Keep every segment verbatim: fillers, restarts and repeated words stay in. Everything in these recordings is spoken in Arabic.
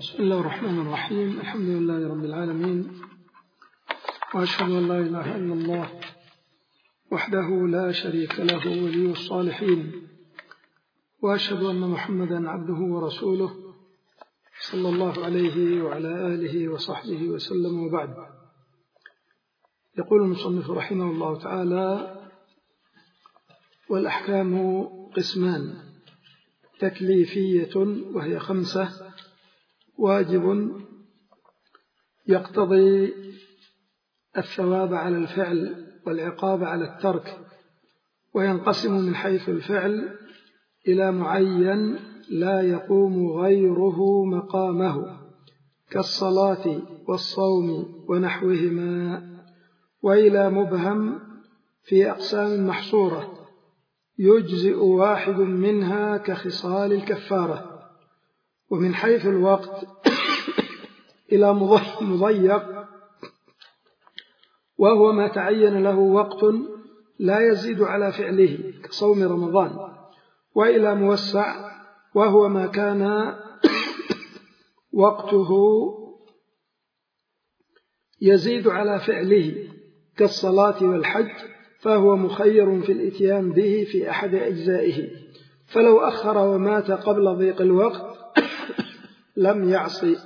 بسم الله الرحمن الرحيم. الحمد لله رب العالمين، وأشهد أن لا إله إلا الله وحده لا شريك له ولي الصالحين، وأشهد أن محمدا عبده ورسوله صلى الله عليه وعلى آله وصحبه وسلم، وبعد. يقول المصنف رحمه الله تعالى: والأحكام قسمان: تكليفية وهي خمسة، واجب يقتضي الثواب على الفعل والعقاب على الترك، وينقسم من حيث الفعل إلى معين لا يقوم غيره مقامه كالصلاة والصوم ونحوهما، وإلى مبهم في أقسام محصورة يجزئ واحد منها كخصال الكفارة. ومن حيث الوقت إلى مضيق، وهو ما تعين له وقت لا يزيد على فعله كصوم رمضان، وإلى موسع، وهو ما كان وقته يزيد على فعله كالصلاة والحج، فهو مخير في الإتيان به في أحد أجزائه، فلو أخر ومات قبل ضيق الوقت لم يعصي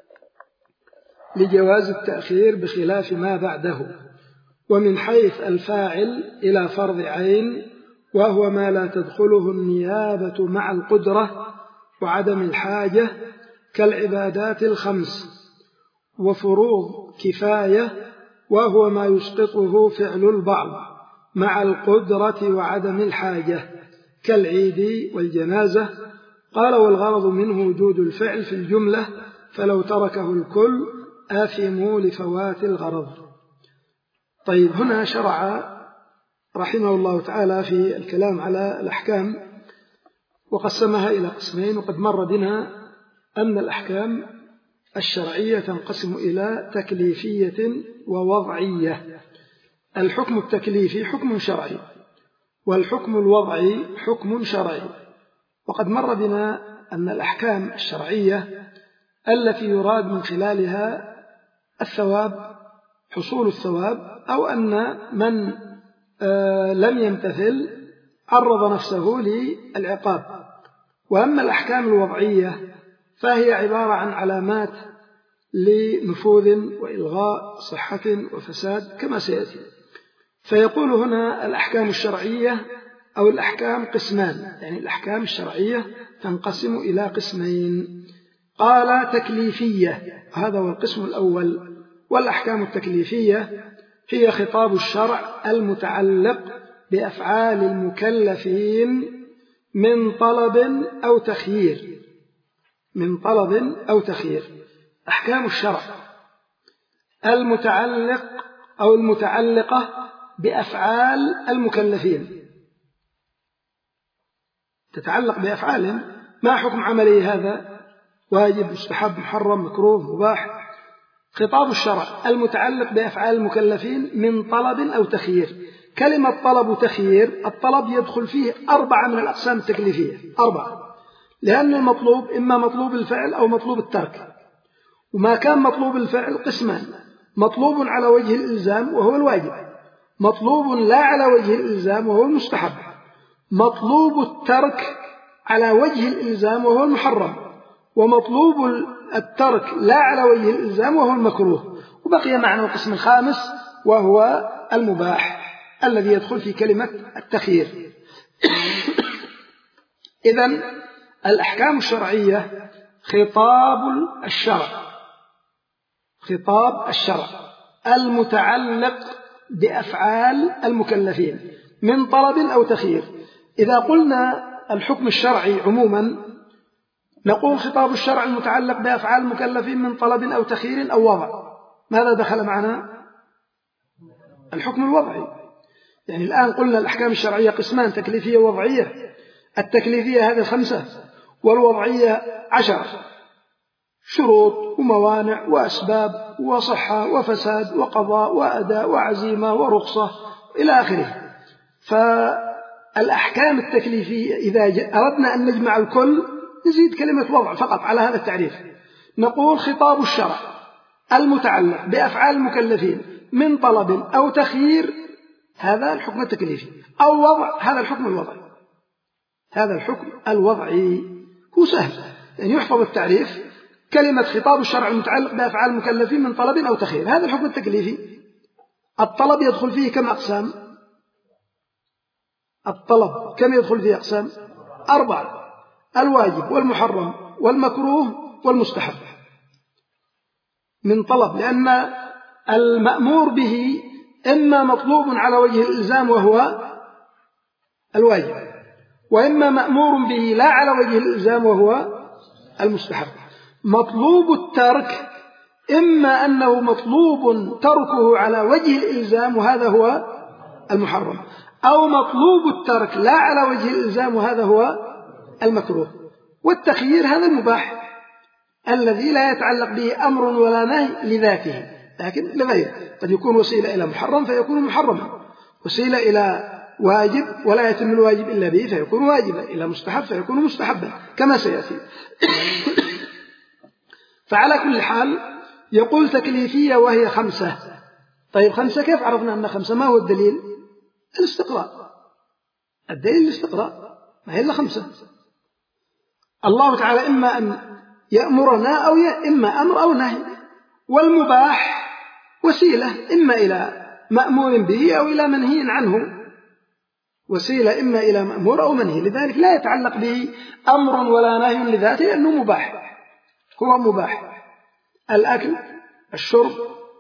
لجواز التأخير بخلاف ما بعده. ومن حيث الفاعل إلى فرض عين، وهو ما لا تدخله النيابة مع القدرة وعدم الحاجة كالعبادات الخمس، وفروض كفاية، وهو ما يسقطه فعل البعض مع القدرة وعدم الحاجة كالعيد والجنازة. قال: والغرض منه وجود الفعل في الجملة، فلو تركه الكل آثموا لفوات الغرض. طيب، هنا شرع رحمه الله تعالى في الكلام على الأحكام، وقسمها إلى قسمين. وقد مر بنا أن الأحكام الشرعية تنقسم إلى تكليفية ووضعية. الحكم التكليفي حكم شرعي، والحكم الوضعي حكم شرعي. وقد مر بنا أن الأحكام الشرعية التي يراد من خلالها الثواب، حصول الثواب، أو أن من آه لم يمتثل عرض نفسه للعقاب. وأما الأحكام الوضعية فهي عبارة عن علامات لنفوذ وإلغاء، صحة وفساد، كما سيأتي. فيقول هنا: الأحكام الشرعية أو الأحكام قسمان، يعني الأحكام الشرعية تنقسم إلى قسمين. قال: تكليفية، هذا هو القسم الأول. والأحكام التكليفية هي خطاب الشرع المتعلق بأفعال المكلفين من طلب أو تخيير من طلب أو تخيير. أحكام الشرع المتعلق أو المتعلقة بأفعال المكلفين، تتعلق بأفعالهم. ما حكم عملي هذا؟ واجب، مستحب، محرم، مكروه، مباح. خطاب الشرع المتعلق بأفعال المكلفين من طلب أو تخيير. كلمة طلب وتخيير، الطلب يدخل فيه أربعة من الأقسام التكليفية، أربعة، لأن المطلوب إما مطلوب الفعل أو مطلوب الترك. وما كان مطلوب الفعل قسمان: مطلوب على وجه الإلزام وهو الواجب، مطلوب لا على وجه الإلزام وهو المستحب، مطلوب الترك على وجه الإلزام وهو المحرم، ومطلوب الترك لا على وجه الإلزام وهو المكروه. وبقي معنا القسم الخامس وهو المباح الذي يدخل في كلمة التخيير. إذن الأحكام الشرعية خطاب الشرع خطاب الشرع المتعلق بأفعال المكلفين من طلب أو تخيير. إذا قلنا الحكم الشرعي عموما نقول خطاب الشرع المتعلق بأفعال المكلفين من طلب أو تخيير أو وضع. ماذا دخل معنا؟ الحكم الوضعي. يعني الآن قلنا الأحكام الشرعية قسمان: تكليفية ووضعية. التكليفية هذه خمسة، والوضعية عشر: شروط وموانع وأسباب وصحة وفساد وقضاء وأداء وعزيمة ورخصة إلى آخره. فالأحكام التكليفية إذا أردنا أن نجمع الكل نزيد كلمة وضع فقط على هذا التعريف، نقول خطاب الشرع المتعلق بأفعال المكلفين من طلب أو تخيير هذا الحكم التكليفي، أو وضع هذا الحكم الوضعي. هذا الحكم الوضعي هو سهل يعني يحفظ التعريف، كلمة خطاب الشرع المتعلق بأفعال المكلفين من طلب أو تخيير. هذا الحكم التكليفي الطلب يدخل فيه كم أقسام؟ الطلب كم يدخل فيه أقسام؟ أربعة: الواجب والمحرم والمكروه والمستحب. من طلب لأن المأمور به إما مطلوب على وجه الإلزام وهو الواجب، وإما مأمور به لا على وجه الإلزام وهو المستحب. مطلوب الترك إما أنه مطلوب تركه على وجه الإلزام وهذا هو المحرم، أو مطلوب الترك لا على وجه الإلزام وهذا هو المكروه. والتخيير هذا المباح الذي لا يتعلق به أمر ولا نهي لذاته لكن لغيره، قد يكون وسيلة إلى محرم فيكون محرما، وسيلة إلى واجب ولا يتم الواجب إلا به فيكون واجبا، إلى مستحب فيكون مستحبا كما سيأتي. فعلى كل حال يقول تكليفية وهي خمسة. طيب خمسة كيف عرفنا أن خمسة؟ ما هو الدليل؟ الاستقراء. الدليل الاستقراء، ما هي إلا خمسة. الله تعالى إما أن يأمرنا أو إما أمر أو نهي، والمباح وسيلة إما إلى مأمور به أو إلى منهي عنه، وسيلة إما إلى مأمور أو منهي، لذلك لا يتعلق به أمر ولا نهي لذاته لأنه مباح، هو مباح. الأكل، الشرب،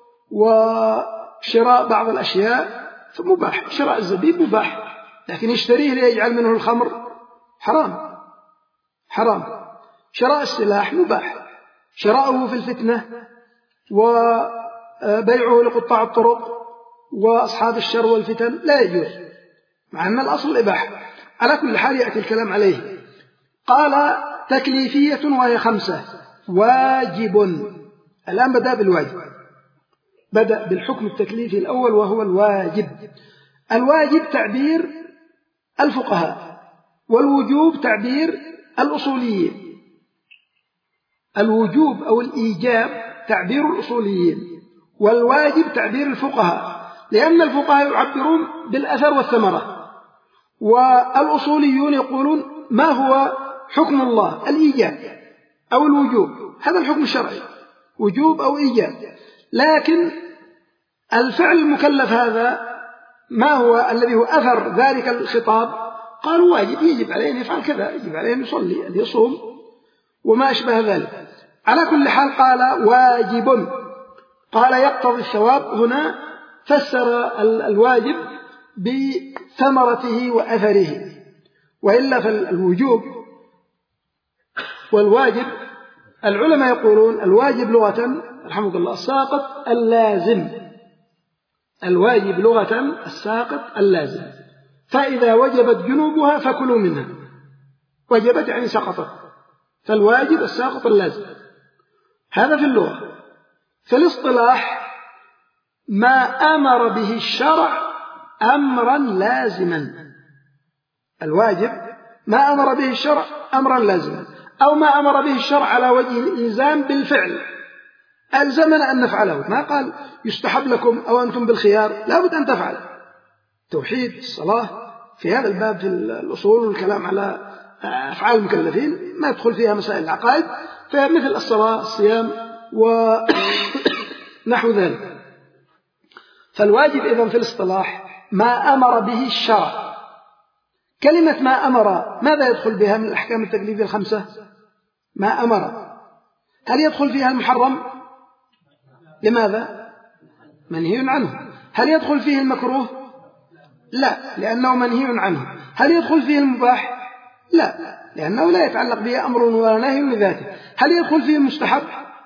وشراء بعض الأشياء فمباح، شراء الزبيب مباح، لكن يشتريه ليجعل منه الخمر حرام حرام. شراء السلاح مباح، شراؤه في الفتنة وبيعه لقطاع الطرق وأصحاب الشر والفتن لا يجوز، مع أن الأصل الإباحة. على كل حال يأتي الكلام عليه. قال تكليفية وهي خمسة: واجب. الآن بدأ بالواجب، بدأ بالحكم التكليفي الأول وهو الواجب. الواجب تعبير الفقهاء، والوجوب تعبير الأصوليين. الوجوب أو الإيجاب تعبير الأصوليين، والواجب تعبير الفقهاء، لأن الفقهاء يعبرون بالأثر والثمرة، والأصوليون يقولون ما هو حكم الله؟ الإيجاب أو الوجوب، هذا الحكم الشرعي، وجوب أو إيجاب. لكن الفعل المكلف هذا ما هو الذي هو أثر ذلك الخطاب؟ قالوا واجب، يجب عليه أن يفعل كذا، يجب عليه أن يصلي، أن يصوم وما أشبه ذلك. على كل حال قال واجب، قال يقتضي الثواب. هنا فسر الواجب بثمرته وأثره، وإلا فالوجوب والواجب العلماء يقولون الواجب لغة رحمك الله الساقط اللازم. الواجب لغة الساقط اللازم، فإذا وجبت جنوبها فكلوا منها. وجبت يعني سقطت، فالواجب الساقط اللازم، هذا في اللغة. في الاصطلاح ما أمر به الشرع أمرا لازما. الواجب ما أمر به الشرع أمرا لازما، أو ما أمر به الشرع على وجه الإلزام بالفعل، ألزمنا أن نفعله، ما قال يستحب لكم أو أنتم بالخيار، لا بد أن تفعل. توحيد الصلاة في هذا الباب في الأصول والكلام على أفعال المكلفين ما يدخل فيها مسائل العقائد، فمثل الصلاة الصيام ونحو ذلك. فالواجب إذن في الاصطلاح ما أمر به الشرع. كلمة ما أمر ماذا يدخل بها من الأحكام التكليفية الخمسة؟ ما أمر، هل يدخل فيها المحرم؟ لماذا؟ منهي عنه. هل يدخل فيه المكروه؟ لا، لأنه منهي عنه. هل يدخل فيه المباح؟ لا، لأنه لا يتعلق به أمر ولا نهي لذاته. هل يدخل فيه المستحب؟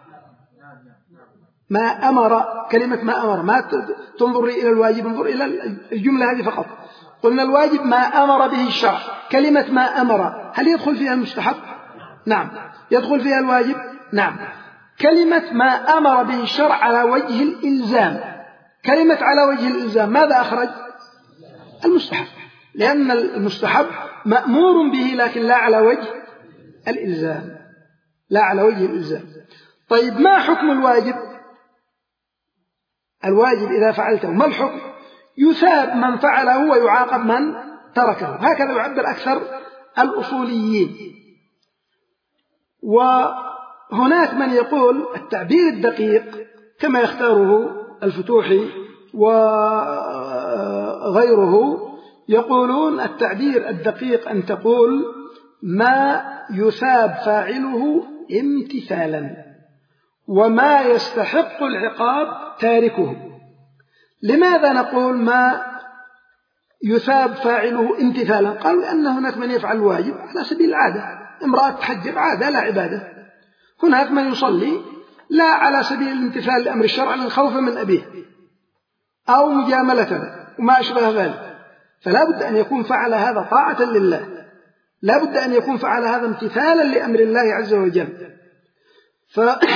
ما أمر، كلمة ما أمر ما تنظر إلى الواجب، انظر إلى الجملة هذه فقط. قلنا الواجب ما أمر به الشرع. كلمة ما أمر هل يدخل فيها المستحب؟ نعم. يدخل فيها الواجب؟ نعم. كلمة ما أمر به الشرع على وجه الإلزام، كلمة على وجه الإلزام ماذا أخرج؟ المستحب، لأن المستحب مأمور به لكن لا على وجه الإلزام، لا على وجه الإلزام. طيب ما حكم الواجب؟ الواجب إذا فعلته ما الحكم؟ يثاب من فعله ويعاقب من تركه، هكذا يعبر أكثر الأصوليين. وهناك من يقول التعبير الدقيق كما يختاره الفتوحي وغيره، يقولون التعبير الدقيق أن تقول ما يثاب فاعله امتثالا وما يستحق العقاب تاركه. لماذا نقول ما يثاب فاعله امتثالا؟ قالوا لأن هناك من يفعل الواجب على سبيل العادة، امرأة تحجب عادة لا عبادة. هناك من يصلي لا على سبيل الامتثال لأمر الشرع للخوف من أبيه أو مجاملة وما أشبه ذلك، فلا بد أن يكون فعل هذا طاعة لله، لا بد أن يكون فعل هذا امتثالا لأمر الله عز وجل. ف...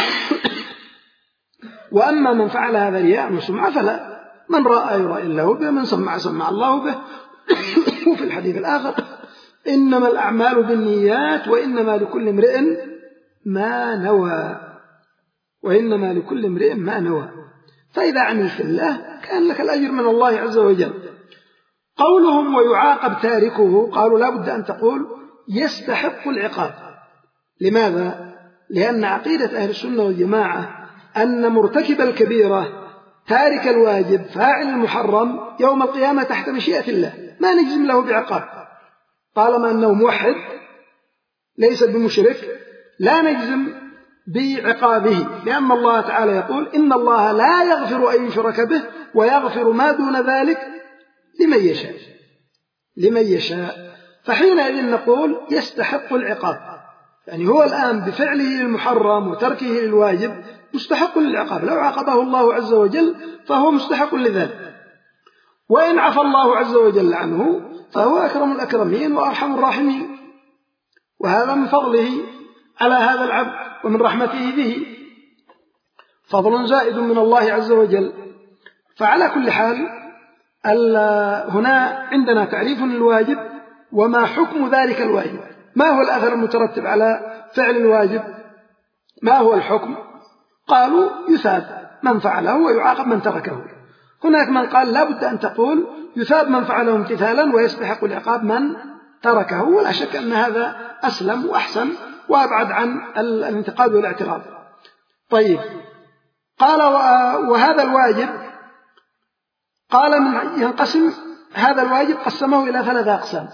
وأما من فعل هذا رياء وسمعة فلا، من رأى يرى الله به، من سمع سمع الله به. وفي الحديث الآخر إنما الأعمال بالنيات وإنما لكل امرئ ما نوى، وإنما لكل امرئ ما نوى. فإذا عملت الله كان لك الأجر من الله عز وجل. قولهم ويعاقب تاركه، قالوا لا بد أن تقول يستحق العقاب. لماذا؟ لأن عقيدة أهل السنة والجماعة أن مرتكب الكبيرة تارك الواجب فاعل المحرم يوم القيامة تحت مشيئة الله، ما نجزم له بعقاب طالما أنه موحد ليس بمشرك، لا نجزم بعقابه، لأن الله تعالى يقول إن الله لا يغفر أن يشرك به ويغفر ما دون ذلك لمن يشاء لمن يشاء فحينئذ نقول يستحق العقاب، يعني هو الآن بفعله المحرم وتركه للواجب مستحق للعقاب، لو عاقبه الله عز وجل فهو مستحق لذلك، وإن عفى الله عز وجل عنه فهو أكرم الأكرمين وأرحم الراحمين، وهذا من فضله على هذا العبد ومن رحمته به، فضل زائد من الله عز وجل. فعلى كل حال هنا عندنا تعريف للواجب وما حكم ذلك الواجب، ما هو الأثر المترتب على فعل الواجب، ما هو الحكم؟ قالوا يثاب من فعله ويعاقب من تركه. هناك من قال لا بد أن تقول يثاب من فعله امتثالا ويستحق العقاب من تركه، ولا شك أن هذا أسلم وأحسن وأبعد عن الانتقاد والاعتراض. طيب، قال وهذا الواجب، قال من ينقسم هذا الواجب قسمه إلى ثلاثة أقسام.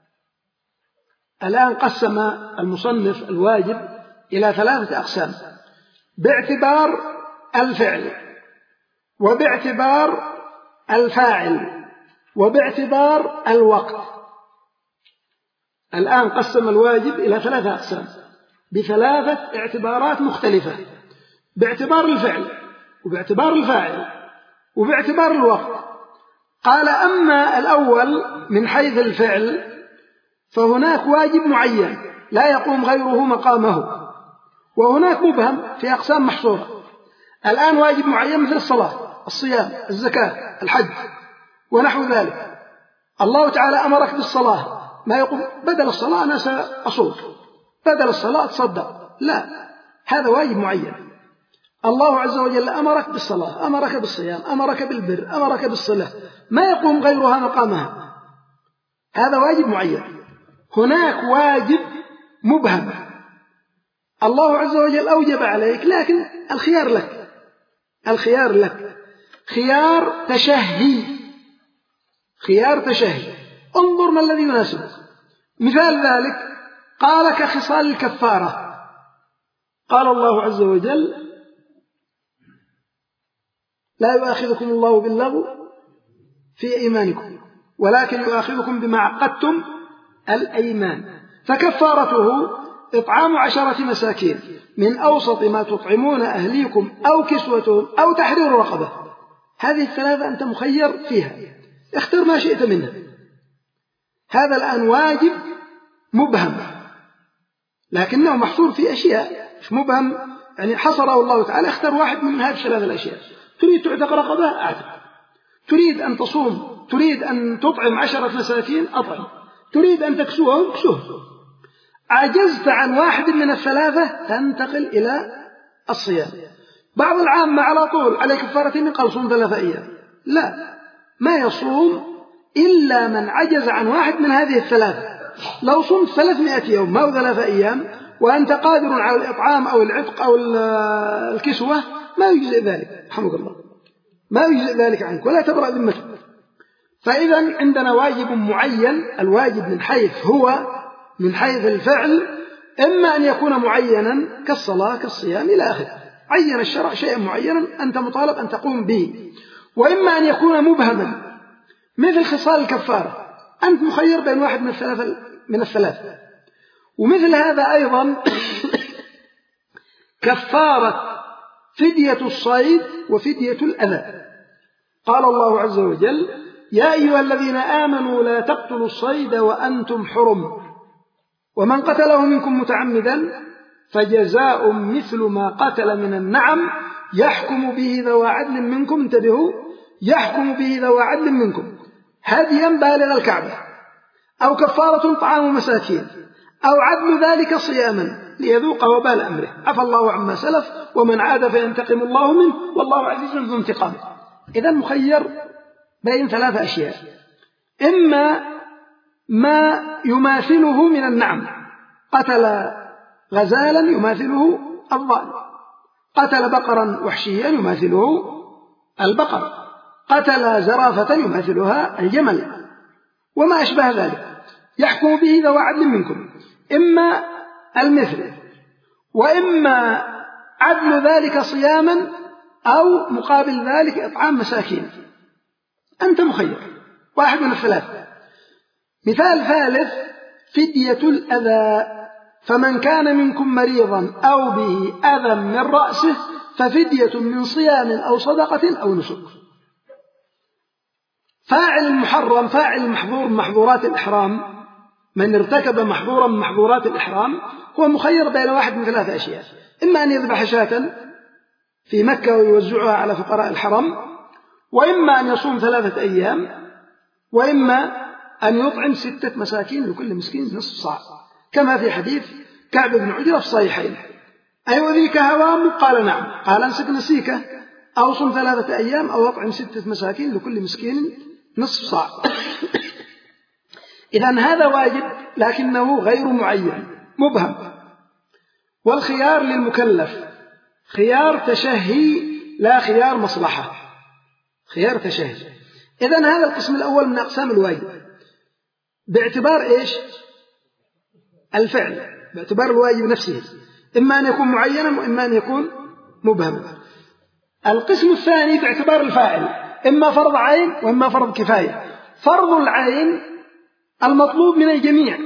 الآن قسم المصنف الواجب إلى ثلاثة أقسام باعتبار الفعل وباعتبار الفاعل وباعتبار الوقت. الآن قسم الواجب إلى ثلاثة أقسام بثلاثة اعتبارات مختلفة، باعتبار الفعل وباعتبار الفاعل وباعتبار الوقت. قال أما الأول من حيث الفعل فهناك واجب معين لا يقوم غيره مقامه، وهناك مبهم في أقسام محصورة. الآن واجب معين مثل الصلاة، الصيام، الزكاة، الحج ونحو ذلك. الله تعالى أمرك بالصلاة، ما يقول بدل الصلاة أنا سأصوم، بدل الصلاة تصدق، لا، هذا واجب معين. الله عز وجل أمرك بالصلاة، أمرك بالصيام، أمرك بالبر، أمرك بالصلة، ما يقوم غيرها مقامها، هذا واجب معين. هناك واجب مبهم الله عز وجل أوجب عليك لكن الخيار لك، الخيار لك خيار تشهي، خيار تشهي، انظر ما الذي يناسبك. مثال ذلك قال كخصال الكفارة، قال الله عز وجل لا يؤاخذكم الله باللغو في أيمانكم ولكن يؤاخذكم بما عقدتم الأيمان، فكفارته إطعام عشرة مساكين من أوسط ما تطعمون أهليكم أو كسوتهم أو تحرير رقبة. هذه الثلاثة أنت مخير فيها، اختر ما شئت منها. هذا الآن واجب مبهم لكنه محصور في أشياء، مش مبهم يعني حصره الله تعالى، اختر واحد من هذه الثلاثة الأشياء. تريد تعتق رقبة أعتق، تريد أن تصوم، تريد أن تطعم عشرة مساكين أطعم، تريد أن تكسوهم كسوه. عجزت عن واحد من الثلاثة تنتقل إلى الصيام. بعض العامة على طول عليه كفارة يمين قال صوم ثلاثة أيام. لا، ما يصوم إلا من عجز عن واحد من هذه الثلاثة. لو صمت ثلاثمائة يوم ما هو ثلاثة أيام وأنت قادر على الإطعام أو العتق أو الكسوة ما يجزئ ذلك، رحمك الله، ما يجزئ ذلك عنك ولا تبرأ ذمتك. فإذا عندنا واجب معين، الواجب من حيث هو من حيث الفعل إما أن يكون معينا كالصلاة كالصيام إلى آخره، عين الشرع شيئا معينا أنت مطالب أن تقوم به، وإما أن يكون مبهما مثل خصال الكفارة، أنت مخير بين واحد من الثلاثة من الثلاثة. ومثل هذا أيضا كفارة فدية الصيد وفدية الأذى. قال الله عز وجل: يا أيها الذين آمنوا لا تقتلوا الصيد وأنتم حرم ومن قتله منكم متعمدا فجزاء مثل ما قتل من النعم يحكم به ذوى عدل منكم، انتبهوا، يحكم به ذوى عدل منكم هديا بالغ الكعبة، أو كفارة طعام مساكين، أو عدل ذلك صياما ليذوق وبال أمره، عفى الله عما سلف ومن عاد فينتقم الله منه والله عزيز ذو انتقام. إذا مخير بين ثلاث أشياء: إما ما يماثله من النعم، قتل غزالا يماثله الضأن، قتل بقرا وحشيا يماثله البقر، قتل زرافة يماثلها الجمل وما أشبه ذلك، يحكم به ذوى عدل منكم، إما المثل وإما عدل ذلك صياما أو مقابل ذلك إطعام مساكين. أنت مخير واحد من الثلاثة. مثال ثالث: فدية الأذى، فمن كان منكم مريضا أو به أذى من رأسه ففدية من صيام أو صدقة أو نسك. فاعل المحرم، فاعل المحظور من محظورات الإحرام، من ارتكب محظورا من محظورات الإحرام هو مخير بين واحد من ثلاثة أشياء: إما أن يذبح شاة في مكة ويوزعها على فقراء الحرم، وإما أن يصوم ثلاثة أيام، وإما أن يطعم ستة مساكين لكل مسكين نصف صاع، كما في حديث كعب بن عجرة في الصحيحين: أيؤذيك هوام؟ قال نعم. قال: امسك نسيكه، أو صم ثلاثة أيام، أو أطعم ستة مساكين لكل مسكين نصف صاع. إذن هذا واجب لكنه غير معين، مبهم. والخيار للمكلف خيار تشهي لا خيار مصلحة، خيار تشهي. إذن هذا القسم الأول من أقسام الواجب باعتبار إيش؟ الفعل، باعتبار الواجب نفسه، إما أن يكون معينا وإما أن يكون مبهما. القسم الثاني باعتبار الفاعل، إما فرض عين وإما فرض كفاية. فرض العين المطلوب من الجميع،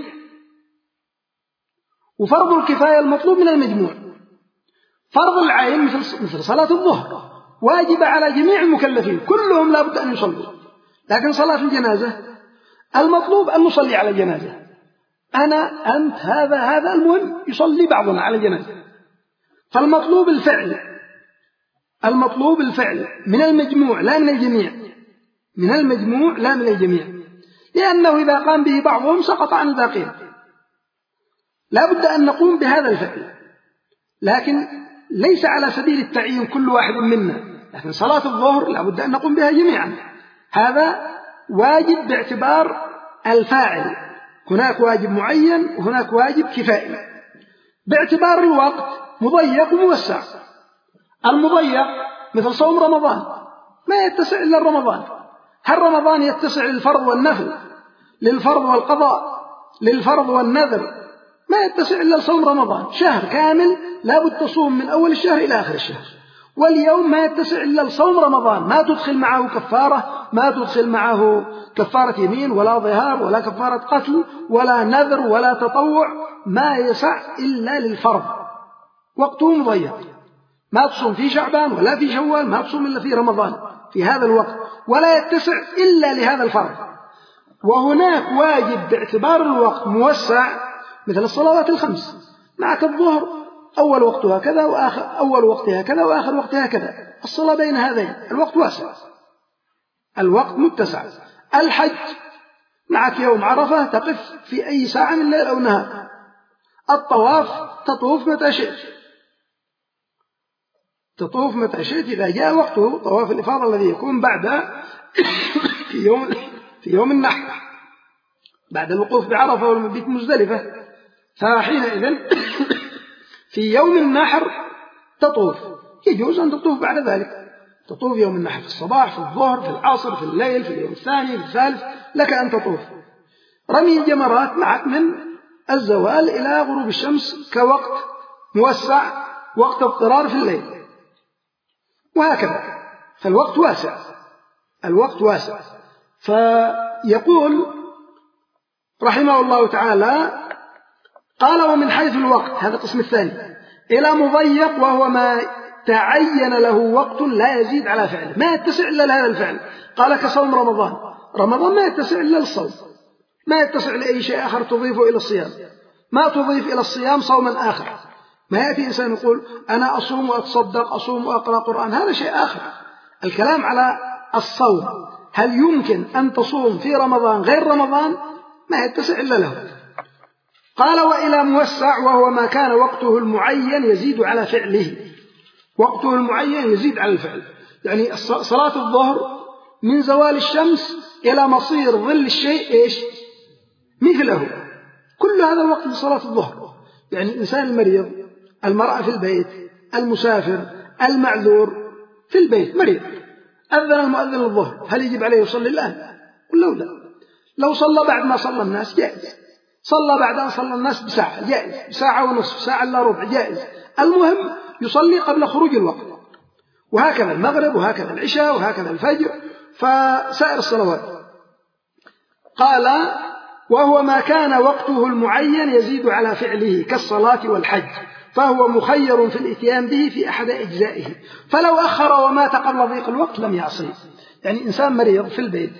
وفرض الكفاية المطلوب من المجموع. فرض العين مثل مثل صلاة الظهر واجب على جميع المكلفين كلهم لا بد أن يصلوا، لكن صلاة الجنازة المطلوب أن نصلي على الجنازة، أنا أنت هذا هذا المهم يصلي بعضنا على الجنازة. فالمطلوب الفعل، المطلوب الفعل من المجموع لا من الجميع، من المجموع لا من الجميع، لأنه إذا قام به بعضهم سقط عن الباقين. لا بد أن نقوم بهذا الفعل، لكن ليس على سبيل التعيين كل واحد منا، لكن صلاة الظهر لا بد أن نقوم بها جميعا، هذا واجب باعتبار الفاعل. هناك واجب معين وهناك واجب كفائي. باعتبار الوقت مضيق وموسع. المضيق مثل صوم رمضان ما يتسع إلا رمضان. هل رمضان يتسع للفرض والنفل، للفرض والقضاء، للفرض والنذر؟ ما يتسع إلا صوم رمضان، شهر كامل لا بد تصوم من أول الشهر إلى آخر الشهر. واليوم ما يتسع إلا صوم رمضان، ما تدخل معه كفارة، ما تدخل معه كفارة يمين ولا ظهار ولا كفارة قتل ولا نذر ولا تطوع، ما يسع إلا للفرض، وقته مضيق. ما تصوم في شعبان ولا في شوال، ما تصوم إلا في رمضان في هذا الوقت، ولا يتسع إلا لهذا الفرض. وهناك واجب باعتبار الوقت موسع مثل الصلوات الخمس، معك الظهر أول وقتها كذا وآخر أول وقتها كذا وآخر وقتها كذا، الصلاة بين هذين الوقت واسع، الوقت متسع. الحج معك يوم عرفة تقف في أي ساعة من الليل أو نهار، الطواف تطوف متى شئت، تطوف متى شئت إذا جاء وقته. طواف الإفاضة الذي يكون بعد في يوم في يوم النحر بعد الوقوف بعرفة والمبيت مزدلفة، فحينئذ في يوم النحر تطوف، يجوز أن تطوف بعد ذلك، تطوف يوم النحر في الصباح، في الظهر، في العصر، في الليل، في اليوم الثاني، في الثالث، لك أن تطوف. رمي الجمرات معك من الزوال إلى غروب الشمس كوقت موسع، وقت اضطرار في الليل، وهكذا، فالوقت واسع، الوقت واسع. فيقول رحمه الله تعالى: قال: ومن حيث الوقت، هذا القسم الثاني، إلى مضيق وهو ما تعين له وقت لا يزيد على فعله، ما يتسع إلا لهذا الفعل. قال: كصوم رمضان، رمضان ما يتسع إلا للصوم، ما يتسع لأي شيء آخر تضيفه إلى الصيام، ما تضيف إلى الصيام صوما آخر. ما يأتي إنسان يقول أنا أصوم وأتصدق، أصوم وأقرأ قرآن، هذا شيء آخر. الكلام على الصوم، هل يمكن أن تصوم في رمضان غير رمضان؟ ما يتسع إلا له. قال: وإلى موسع وهو ما كان وقته المعين يزيد على فعله، وقته المعين يزيد على الفعل، يعني صلاة الظهر من زوال الشمس إلى مصير ظل الشيء إيش؟ مثله، كل هذا الوقت لصلاة الظهر. يعني الإنسان المريض، المرأة في البيت، المسافر، المعذور في البيت مريض، أذن المؤذن الظهر، هل يجب عليه يصلي الآن؟ قل له لا، لو صلى بعد ما صلى الناس جائز، صلى بعد أن صلى الناس بساعة جائز، بساعة ونصف، ساعة إلا ربع جائز، المهم يصلي قبل خروج الوقت. وهكذا المغرب، وهكذا العشاء، وهكذا الفجر، فسائر الصلوات. قال: وهو ما كان وقته المعين يزيد على فعله كالصلاة والحج، فهو مخير في الاتيان به في أحد أجزائه، فلو أخر ومات قبل ضيق الوقت لم يعصي. يعني إنسان مريض في البيت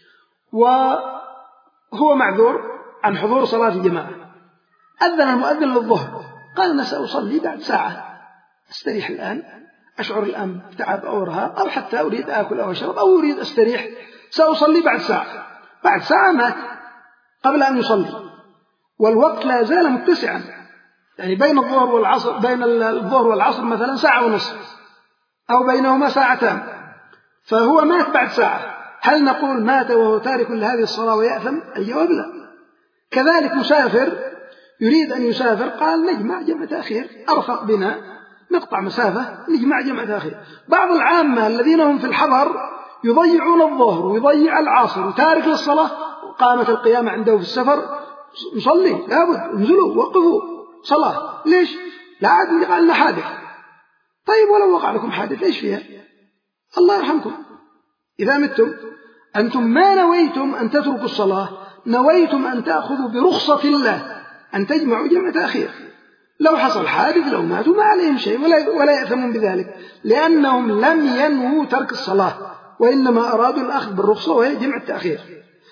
وهو معذور عن حضور صلاة الجماعة، أذن المؤذن للظهر، قال: أنا سأصلي بعد ساعة، أستريح الآن، أشعر الآن بتعب أو إرهاق، أو حتى أريد آكل أو أشرب أو أريد أستريح، سأصلي بعد ساعة. بعد ساعة مات قبل أن يصلي، والوقت لا زال متسعا، يعني بين الظهر والعصر، بين الظهر والعصر مثلا ساعة ونصف، أو بينهما ساعتان، فهو مات بعد ساعة. هل نقول مات وهو تارك لهذه الصلاة ويأثم؟ الجواب لا. كذلك مسافر يريد أن يسافر، قال: نجمع جمع تأخير، أرفق بنا، نقطع مسافة، نجمع جمع تأخير. بعض العامة الذين هم في الحضر يضيعون الظهر ويضيع العصر وتارك للصلاة، قامت القيامة عنده في السفر، نصلي لابد، انزلوا وقفوا صلاة، ليش؟ لا عاد يقع لنا حادث. طيب ولو وقع لكم حادث ليش فيها؟ الله يرحمكم، إذا متم أنتم ما نويتم أن تتركوا الصلاة، نويتم أن تأخذوا برخصة الله أن تجمعوا جمع تأخير. لو حصل حادث، لو ماتوا، ما عليهم شيء ولا, ولا يأثمون بذلك، لأنهم لم ينووا ترك الصلاة، وإنما أرادوا الأخذ بالرخصة وهي جمع التأخير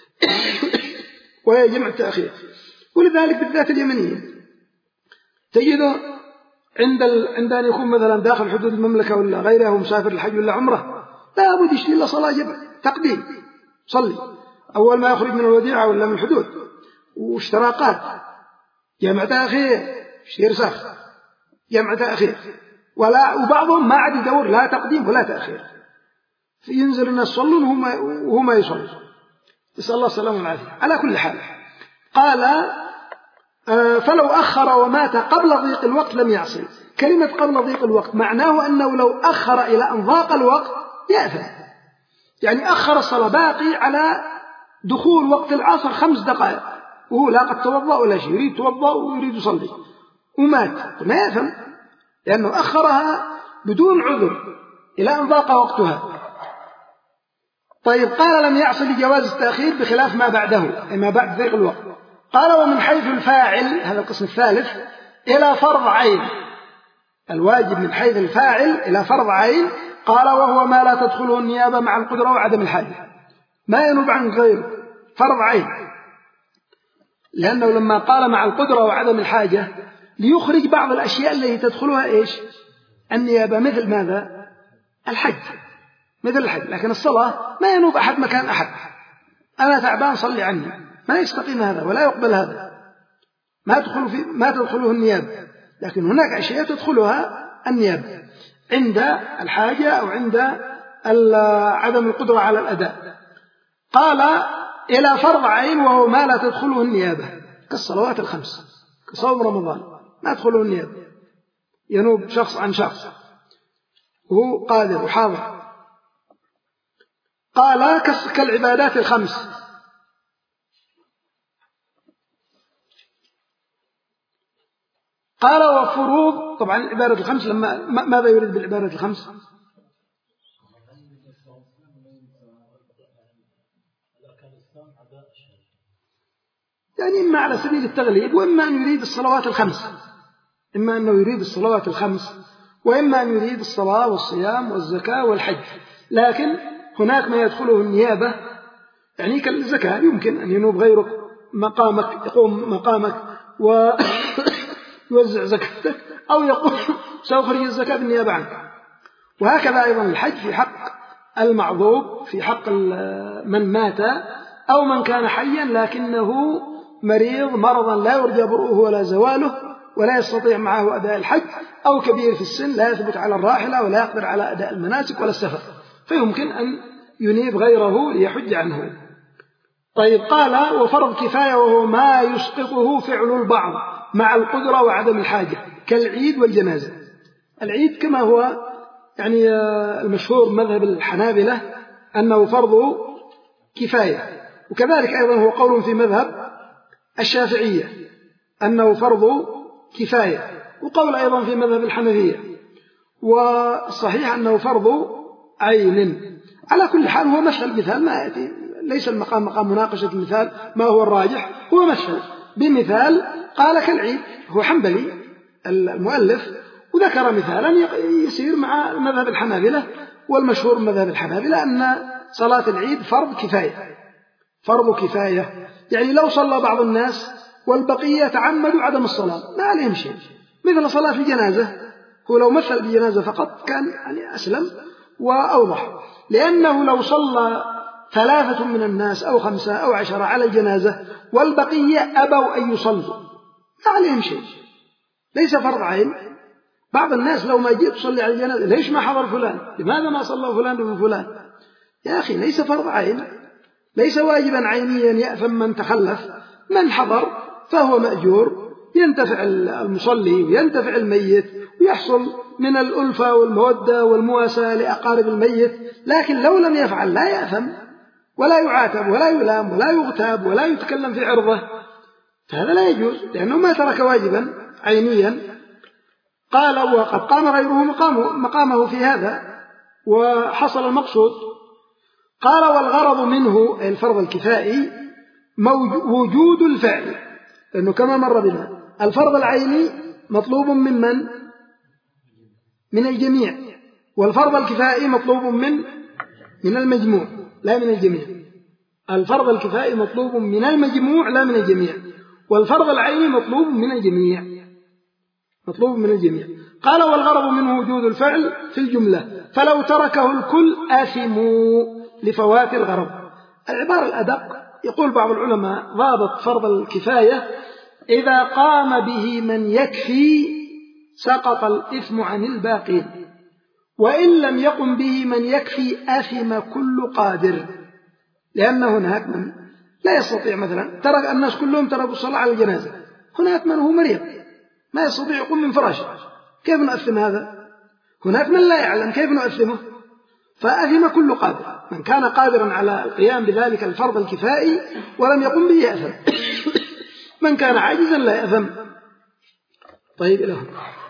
وهي جمع التأخير. ولذلك بالذات اليمنيين تجده عند ال... عند أن يكون مثلا داخل حدود المملكة ولا غيرها ومسافر الحج ولا عمره، لا بد يشتري إلا صلاة جمع تقديم، صلي أول ما يخرج من الوديعة ولا من الحدود، واشتراقات جمع تأخير، شير سخ جمع تأخير، ولا وبعضهم ما عاد يدور لا تقديم ولا تأخير، ينزل الناس يصلون وهم يصلون، نسأل الله السلامة والعافية. على كل حال قال: فلو أخر ومات قبل ضيق الوقت لم يعصي. كلمة قبل ضيق الوقت معناه أنه لو أخر إلى أن ضاق الوقت يأثم، يعني أخر الصلاة باقي على دخول وقت العصر خمس دقائق وهو لا قد توضأ ولا شيء، يريد توضأ ويريد يصلي ومات، ما يأثم لأنه أخرها بدون عذر إلى أن ضاق وقتها. طيب قال: لم يعصي لجواز التأخير بخلاف ما بعده، أي ما بعد ضيق الوقت. قال: ومن حيث الفاعل، هذا القسم الثالث، إلى فرض عين، الواجب من حيث الفاعل إلى فرض عين. قال: وهو ما لا تدخله النيابة مع القدرة وعدم الحاجة، ما ينوب عن غيره، فرض عين، لأنه لما قال مع القدرة وعدم الحاجة ليخرج بعض الأشياء التي تدخلها إيش؟ النيابة، مثل ماذا؟ الحج، مثل الحج. لكن الصلاة ما ينوب أحد مكان أحد، أنا تعبان صلي عني، ما يستقيم هذا ولا يقبل هذا، ما تدخل في ما تدخله النيابة. لكن هناك أشياء تدخلها النيابة. عند الحاجة أو عند عدم القدرة على الأداء. قال إلى فرض عين وهو ما لا تدخله النيابة كالصلوات الخمس كصوم رمضان ما تدخله النيابة، ينوب شخص عن شخص وهو قادر وحاضر. قال كالعبادات الخمس. قال وفروض، طبعا العبادة الخمس لما ماذا يريد بالعبادة الخمس؟ يعني إما على سبيل التغليب وإما أن يريد الصلوات الخمس، إما أنه يريد الصلوات الخمس وإما أن يريد الصلاة والصيام والزكاة والحج. لكن هناك ما يدخله النيابة، يعني كالزكاة يمكن أن ينوب غيرك مقامك، يقوم مقامك ويوزع زكاتك، أو يقول سأخرج الزكاة بالنيابة عنك. وهكذا أيضا الحج في حق المعذوب، في حق من مات أو من كان حيا لكنه مريض مرضا لا يرجى برؤه ولا زواله ولا يستطيع معه أداء الحج، أو كبير في السن لا يثبت على الراحلة ولا يقدر على أداء المناسك ولا السفر، فيمكن أن ينيب غيره ليحج عنه. طيب قال وفرض كفاية وهو ما يسقطه فعل البعض مع القدرة وعدم الحاجة كالعيد والجنازة. العيد كما هو يعني المشهور مذهب الحنابلة أنه فرض كفاية، وكذلك أيضا هو قول في مذهب الشافعية أنه فرض كفاية، وقول أيضا في مذهب الحنفية، والصحيح أنه فرض عين. على كل حال هو مشهد مثال، ما يأتي ليس المقام مقام مناقشة المثال ما هو الراجح، هو مشهد بمثال. قال كالعيد، هو حنبلي المؤلف وذكر مثالا يسير مع مذهب الحنابلة، والمشهور مذهب الحنابلة أن صلاة العيد فرض كفاية، فرض كفاية يعني لو صلى بعض الناس والبقية تعمدوا عدم الصلاة ما عليهم شيء، مثل صلاة الجنازة، هو لو مثل بالجنازة فقط كان يعني أسلم وأوضح، لأنه لو صلى ثلاثة من الناس أو خمسة أو عشرة على الجنازة والبقية أبوا أن يصلوا ما عليهم شيء، ليس فرض عين. بعض الناس لو ما جيت تصلي على الجنازة ليش ما حضر فلان، لماذا ما صلى فلان دون فلان؟ يا أخي ليس فرض عين، ليس واجبا عينيا يأثم من تخلف، من حضر فهو مأجور، ينتفع المصلي وينتفع الميت ويحصل من الألفة والمودة والمواساة لأقارب الميت، لكن لو لم يفعل لا يأثم ولا يعاتب ولا يلام ولا يغتاب ولا يتكلم في عرضه، فهذا لا يجوز لأنه ما ترك واجبا عينيا. قال وقد قام غيره مقامه, مقامه في هذا وحصل المقصود. قال والغرض منه الفرض الكفائي وجود الفعل، لأنه كما مر بنا الفرض العيني مطلوب من من؟ من الجميع، والفرض الكفائي مطلوب من من المجموع لا من الجميع. الفرض الكفائي مطلوب من المجموع لا من الجميع، والفرض العيني مطلوب من الجميع، مطلوب من الجميع. قال والغرض منه وجود الفعل في الجملة، فلو تركه الكل آثموا لفوات الغرض. العبارة الأدق يقول بعض العلماء ضابط فرض الكفاية إذا قام به من يكفي سقط الإثم عن الباقين، وإن لم يقم به من يكفي آثم كل قادر، لأن هناك من لا يستطيع، مثلا ترك الناس كلهم تركوا الصلاة على الجنازة، هناك من هو مريض ما يستطيع يقوم من فراشه، كيف نؤثم هذا؟ هناك من لا يعلم، كيف نؤثمه؟ فأثم كل قادر، من كان قادرا على القيام بذلك الفرض الكفائي ولم يقم به يأثم، من كان عاجزا لا يأثم. طيب إلى هنا.